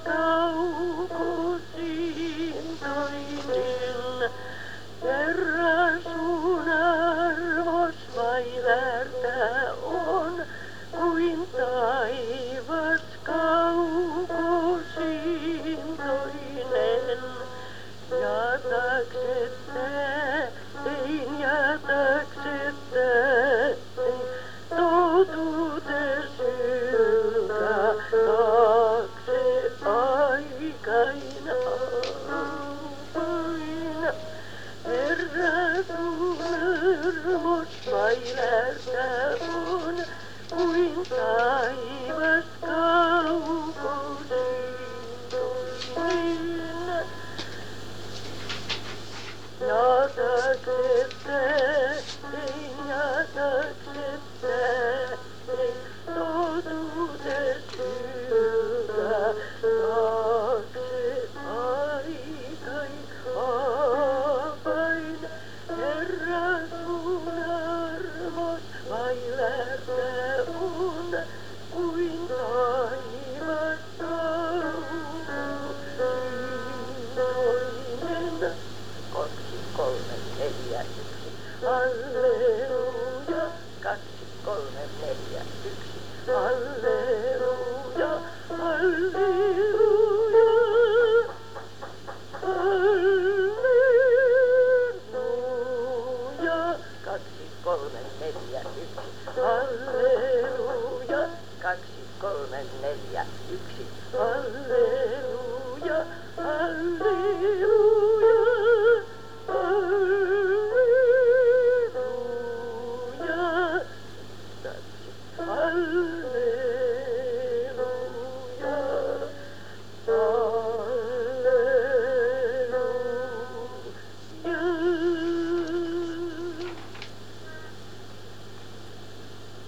kaukosin toinen. Herra sun arvos vaivertä on, kuin taivas kaukosin toinen. Jätäksette, tein jätäksette, totuudesyltä taakse aikain aina. Herra sun armos vaivertä on, kuin taivas